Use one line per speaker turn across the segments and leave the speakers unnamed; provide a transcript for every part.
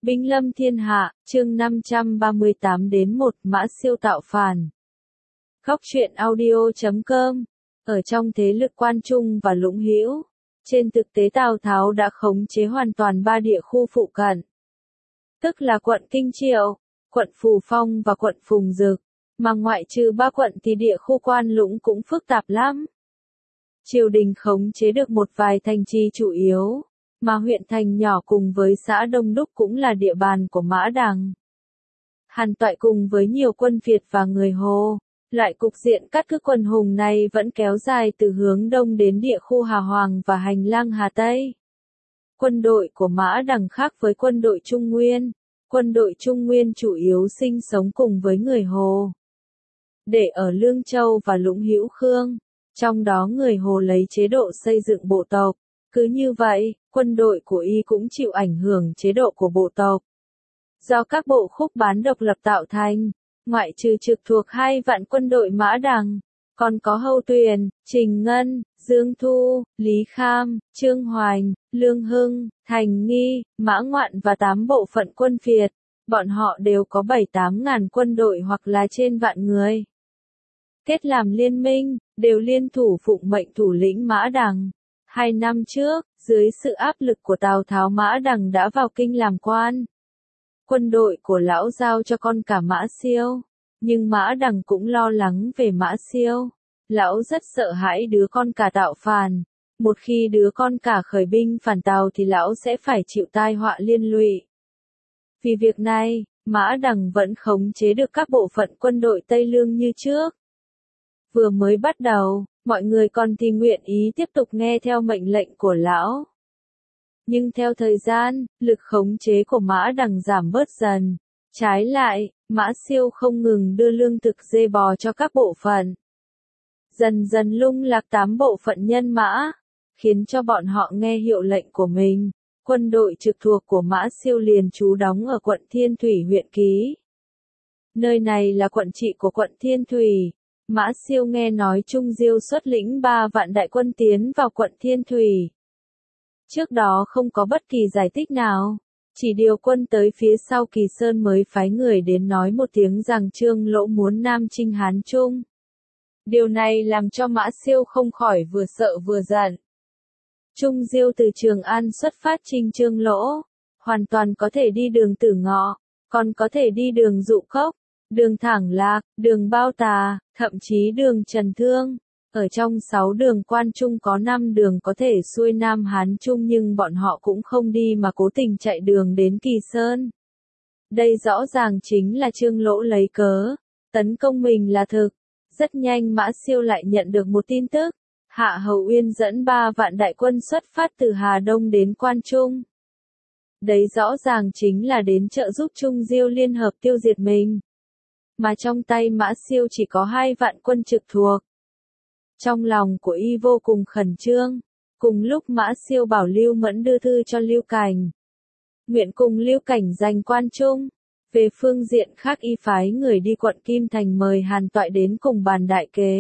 Binh lâm thiên hạ, chương 538 đến 1 Mã Siêu tạo phản. Góc truyện audio.com. Ở trong thế lực Quan Trung và Lũng Hữu, trên thực tế Tào Tháo đã khống chế hoàn toàn 3 địa khu phụ cận. Tức là quận Kinh Triệu, quận Phù Phong và quận Phùng Dực, mà ngoại trừ 3 quận thì địa khu Quan Lũng cũng phức tạp lắm. Triều đình khống chế được một vài thành trì chủ yếu, mà huyện thành nhỏ cùng với xã Đông Đúc cũng là địa bàn của Mã Đằng. Hàn Toại cùng với nhiều quân Việt và người Hồ, loại cục diện cắt cứ quần hùng này vẫn kéo dài từ hướng đông đến địa khu Hà Hoàng và hành lang Hà Tây. Quân đội của Mã Đằng khác với quân đội Trung Nguyên. Quân đội Trung Nguyên chủ yếu sinh sống cùng với người Hồ. Để ở Lương Châu và Lũng Hữu Khương, trong đó người Hồ lấy chế độ xây dựng bộ tộc. Cứ như vậy, quân đội của Y cũng chịu ảnh hưởng chế độ của bộ tộc. Do các bộ khúc bán độc lập tạo thành, ngoại trừ trực thuộc 2 vạn quân đội Mã Đằng, còn có Hầu Tuyền, Trình Ngân, Dương Thu, Lý Kham, Trương Hoành, Lương Hưng, Thành Nghi, Mã Ngoạn và 8 bộ phận quân Việt. Bọn họ đều có 7-8 ngàn quân đội hoặc là trên vạn người. Kết làm liên minh, đều liên thủ phụng mệnh thủ lĩnh Mã Đằng. 2 năm trước, dưới sự áp lực của Tào Tháo, Mã Đằng đã vào kinh làm quan. Quân đội của lão giao cho con cả Mã Siêu, nhưng Mã Đằng cũng lo lắng về Mã Siêu. Lão rất sợ hãi đứa con cả tạo phản. Một khi đứa con cả khởi binh phản Tào thì lão sẽ phải chịu tai họa liên lụy. Vì việc này, Mã Đằng vẫn khống chế được các bộ phận quân đội Tây Lương như trước. Vừa mới bắt đầu, mọi người còn thì nguyện ý tiếp tục nghe theo mệnh lệnh của lão. Nhưng theo thời gian, lực khống chế của Mã Đằng giảm bớt dần. Trái lại, Mã Siêu không ngừng đưa lương thực dê bò cho các bộ phận. Dần dần lung lạc 8 bộ phận nhân mã, khiến cho bọn họ nghe hiệu lệnh của mình. Quân đội trực thuộc của Mã Siêu liền trú đóng ở quận Thiên Thủy huyện Ký. Nơi này là quận trị của quận Thiên Thủy. Mã Siêu nghe nói Trung Diêu xuất lĩnh 3 vạn đại quân tiến vào quận Thiên Thủy. Trước đó không có bất kỳ giải thích nào, chỉ điều quân tới phía sau Kỳ Sơn mới phái người đến nói một tiếng rằng Trương Lỗ muốn nam chinh Hán Trung. Điều này làm cho Mã Siêu không khỏi vừa sợ vừa giận. Trung Diêu từ Trường An xuất phát chinh Trương Lỗ, hoàn toàn có thể đi đường Tử Ngọ, còn có thể đi đường Dụ Cốc, đường Thẳng Lạc, đường Bao Tà, thậm chí đường Trần Thương. Ở trong 6 đường Quan Trung có 5 đường có thể xuôi Nam Hán Trung, nhưng bọn họ cũng không đi mà cố tình chạy đường đến Kỳ Sơn. Đây rõ ràng chính là Trương Lỗ lấy cớ tấn công mình là thực. Rất nhanh Mã Siêu lại nhận được một tin tức. Hạ Hầu Uyên dẫn 3 vạn đại quân xuất phát từ Hà Đông đến Quan Trung. Đấy rõ ràng chính là đến trợ giúp Trung Diêu liên hợp tiêu diệt mình. Mà trong tay Mã Siêu chỉ có 2 vạn quân trực thuộc. Trong lòng của Y vô cùng khẩn trương. Cùng lúc Mã Siêu bảo Lưu Mẫn đưa thư cho Lưu Cảnh, nguyện cùng Lưu Cảnh giành Quan Trung. Về phương diện khác, Y phái người đi quận Kim Thành mời Hàn Toại đến cùng bàn đại kế.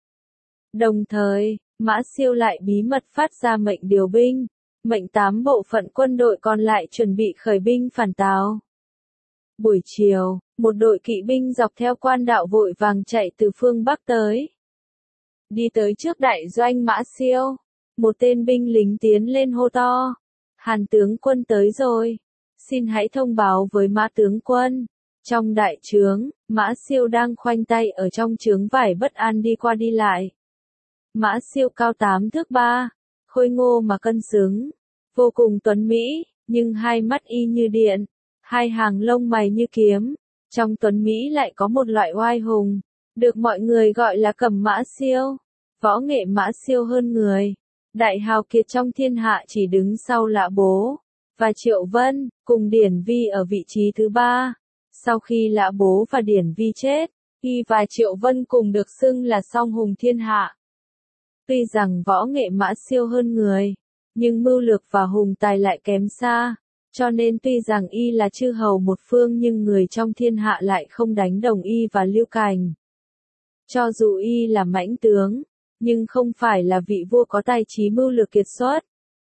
Đồng thời, Mã Siêu lại bí mật phát ra mệnh điều binh, mệnh 8 bộ phận quân đội còn lại chuẩn bị khởi binh phản Tào. Buổi chiều, một đội kỵ binh dọc theo quan đạo vội vàng chạy từ phương Bắc tới. Đi tới trước đại doanh Mã Siêu, một tên binh lính tiến lên hô to: Hàn tướng quân tới rồi, xin hãy thông báo với Mã tướng quân. Trong đại trướng, Mã Siêu đang khoanh tay ở trong trướng vải bất an đi qua đi lại. Mã Siêu cao 8 thước 3, khôi ngô mà cân xứng, vô cùng tuấn mỹ, nhưng hai mắt Y như điện, 2 hàng lông mày như kiếm. Trong tuấn mỹ lại có một loại oai hùng, được mọi người gọi là Cẩm Mã Siêu. Võ nghệ Mã Siêu hơn người, đại hào kiệt trong thiên hạ chỉ đứng sau Lã Bố và Triệu Vân, cùng Điển Vi ở vị trí thứ 3. Sau khi Lã Bố và Điển Vi chết, Y và Triệu Vân cùng được xưng là song hùng thiên hạ. Tuy rằng võ nghệ Mã Siêu hơn người, nhưng mưu lược và hùng tài lại kém xa, cho nên tuy rằng Y là chư hầu một phương nhưng người trong thiên hạ lại không đánh đồng Y và Lưu Cảnh. Cho dù Y là mãnh tướng, nhưng không phải là vị vua có tài trí mưu lược kiệt xuất.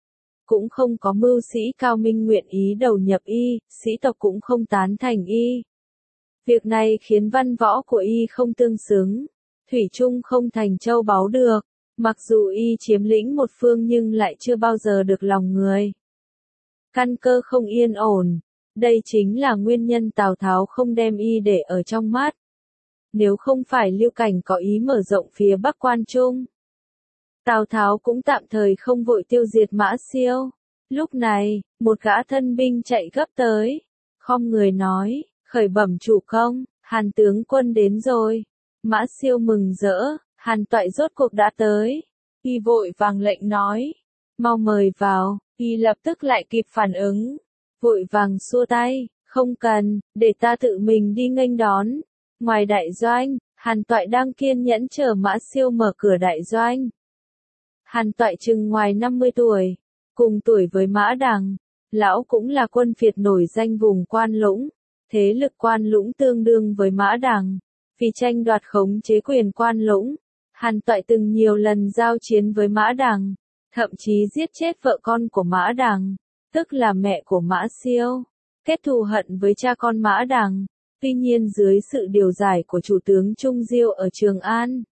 cũng không có mưu sĩ cao minh nguyện ý đầu nhập y, sĩ tộc cũng không tán thành y. Việc này khiến văn võ của y không tương xứng, thủy chung không thành châu báu được, mặc dù y chiếm lĩnh một phương nhưng lại chưa bao giờ được lòng người. Căn cơ không yên ổn, đây chính là nguyên nhân Tào Tháo không đem y để ở trong mắt. Nếu không phải Lưu Cảnh có ý mở rộng phía Bắc Quan Trung, Tào Tháo cũng tạm thời không vội tiêu diệt Mã Siêu. Lúc này, một gã thân binh chạy gấp tới, khom người nói, khởi bẩm chủ công, Hàn tướng quân đến rồi. Mã Siêu mừng rỡ, Hàn Toại rốt cuộc đã tới. Y vội vàng lệnh nói, mau mời vào, y lập tức lại kịp phản ứng, vội vàng xua tay, không cần, để ta tự mình đi nghênh đón. Ngoài đại doanh, Hàn Toại đang kiên nhẫn chờ Mã Siêu mở cửa đại doanh. Hàn Toại chừng ngoài 50 tuổi, cùng tuổi với Mã Đằng, lão cũng là quân phiệt nổi danh vùng Quan Lũng, thế lực Quan Lũng tương đương với Mã Đằng, vì tranh đoạt khống chế quyền Quan Lũng, Hàn Toại từng nhiều lần giao chiến với Mã Đằng, thậm chí giết chết vợ con của Mã Đằng, tức là mẹ của Mã Siêu, kết thù hận với cha con Mã Đằng. Tuy nhiên dưới sự điều giải của chủ tướng Trung Diêu ở Trường An,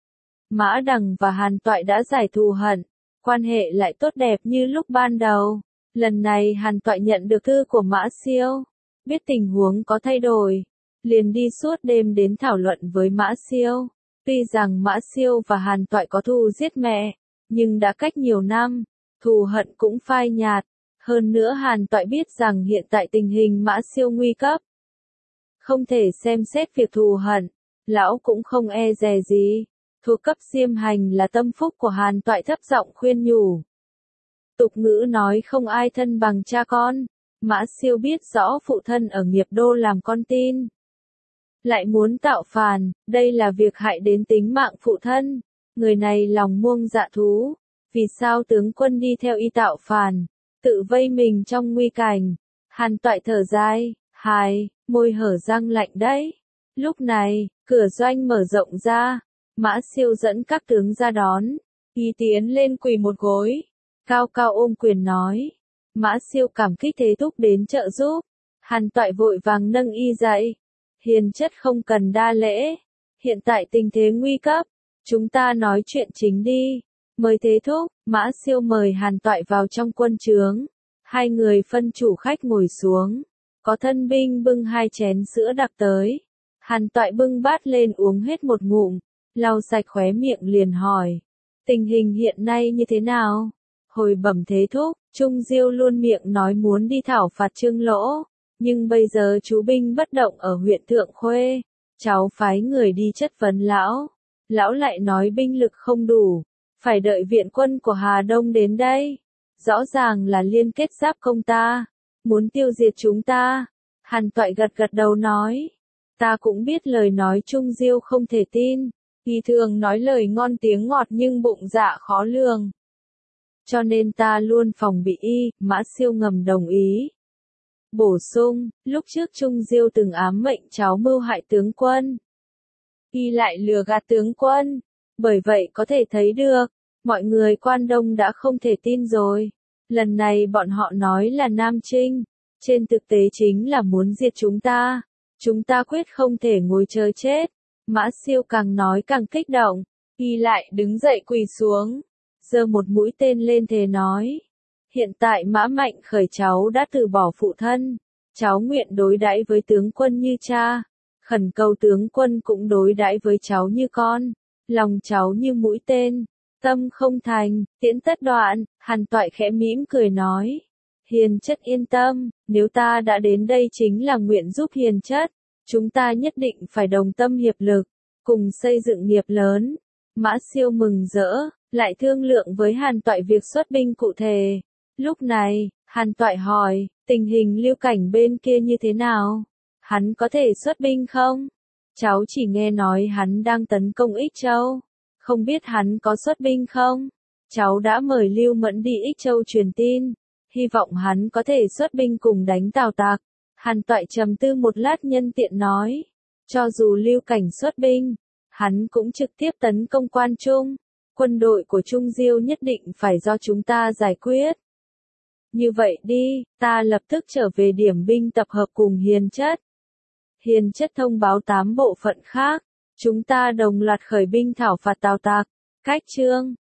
Mã Đằng và Hàn Toại đã giải thù hận, quan hệ lại tốt đẹp như lúc ban đầu. Lần này Hàn Toại nhận được thư của Mã Siêu, biết tình huống có thay đổi, liền đi suốt đêm đến thảo luận với Mã Siêu. Tuy rằng Mã Siêu và Hàn Toại có thù giết mẹ, nhưng đã cách nhiều năm, thù hận cũng phai nhạt. Hơn nữa Hàn Toại biết rằng hiện tại tình hình Mã Siêu nguy cấp, không thể xem xét việc thù hận, lão cũng không e dè gì. Thuộc cấp Diêm Hành là tâm phúc của Hàn Toại thấp giọng khuyên nhủ. Tục ngữ nói không ai thân bằng cha con, Mã Siêu biết rõ phụ thân ở Nghiệp Đô làm con tin, lại muốn tạo phản, đây là việc hại đến tính mạng phụ thân. Người này lòng muông dạ thú, vì sao tướng quân đi theo y tạo phản, tự vây mình trong nguy cảnh. Hàn Toại thở dài, hài, môi hở răng lạnh đấy. Lúc này, cửa doanh mở rộng ra, Mã Siêu dẫn các tướng ra đón, y tiến lên quỳ một gối, cao cao ôm quyền nói. Mã Siêu cảm kích thế thúc đến trợ giúp, Hàn Toại vội vàng nâng y dậy. Hiền chất không cần đa lễ, hiện tại tình thế nguy cấp, chúng ta nói chuyện chính đi. Mời thế thúc, Mã Siêu mời Hàn Toại vào trong quân trướng. Hai người phân chủ khách ngồi xuống, có thân binh bưng 2 chén sữa đặc tới. Hàn Toại bưng bát lên uống hết một ngụm, lau sạch khóe miệng liền hỏi. Tình hình hiện nay như thế nào? Hồi bẩm thế thúc, Trung Diêu luôn miệng nói muốn đi thảo phạt Trương Lỗ, nhưng bây giờ chú binh bất động ở huyện Thượng Khuê. Cháu phái người đi chất vấn lão. Lão lại nói binh lực không đủ, phải đợi viện quân của Hà Đông đến đây. Rõ ràng là liên kết giáp công ta, muốn tiêu diệt chúng ta. Hàn Toại gật gật đầu nói. Ta cũng biết lời nói Trung Diêu không thể tin. Y thường nói lời ngon tiếng ngọt nhưng bụng dạ khó lường. Cho nên ta luôn phòng bị y, Mã Siêu ngầm đồng ý. Bổ sung, lúc trước Trung Diêu từng ám mệnh cháu mưu hại tướng quân. Y lại lừa gạt tướng quân. Bởi vậy có thể thấy được, mọi người Quan Đông đã không thể tin rồi. Lần này bọn họ nói là Nam Trinh, trên thực tế chính là muốn diệt chúng ta. Chúng ta quyết không thể ngồi chờ chết. Mã Siêu càng nói càng kích động, y lại đứng dậy quỳ xuống, giơ một mũi tên lên thề nói. Hiện tại Mã Mạnh Khởi cháu đã từ bỏ phụ thân, cháu nguyện đối đãi với tướng quân như cha, khẩn cầu tướng quân cũng đối đãi với cháu như con, lòng cháu như mũi tên, tâm không thành, tiễn tất đoạn. Hàn Toại khẽ mỉm cười nói. Hiền chất yên tâm, nếu ta đã đến đây chính là nguyện giúp hiền chất. Chúng ta nhất định phải đồng tâm hiệp lực, cùng xây dựng nghiệp lớn. Mã Siêu mừng rỡ, lại thương lượng với Hàn Toại việc xuất binh cụ thể. Lúc này, Hàn Toại hỏi, tình hình Lưu Cảnh bên kia như thế nào? Hắn có thể xuất binh không? Cháu chỉ nghe nói hắn đang tấn công Ích Châu. Không biết hắn có xuất binh không? Cháu đã mời Lưu Mẫn đi Ích Châu truyền tin. Hy vọng hắn có thể xuất binh cùng đánh Tào Tặc. Hàn Toại trầm tư một lát nhân tiện nói. Cho dù Lưu Cảnh xuất binh, hắn cũng trực tiếp tấn công Quan Trung. Quân đội của Trung Diêu nhất định phải do chúng ta giải quyết. Như vậy đi, ta lập tức trở về điểm binh tập hợp cùng Hiền Chất. Hiền Chất thông báo 8 bộ phận khác. Chúng ta đồng loạt khởi binh thảo phạt Tào Tặc. Cách chương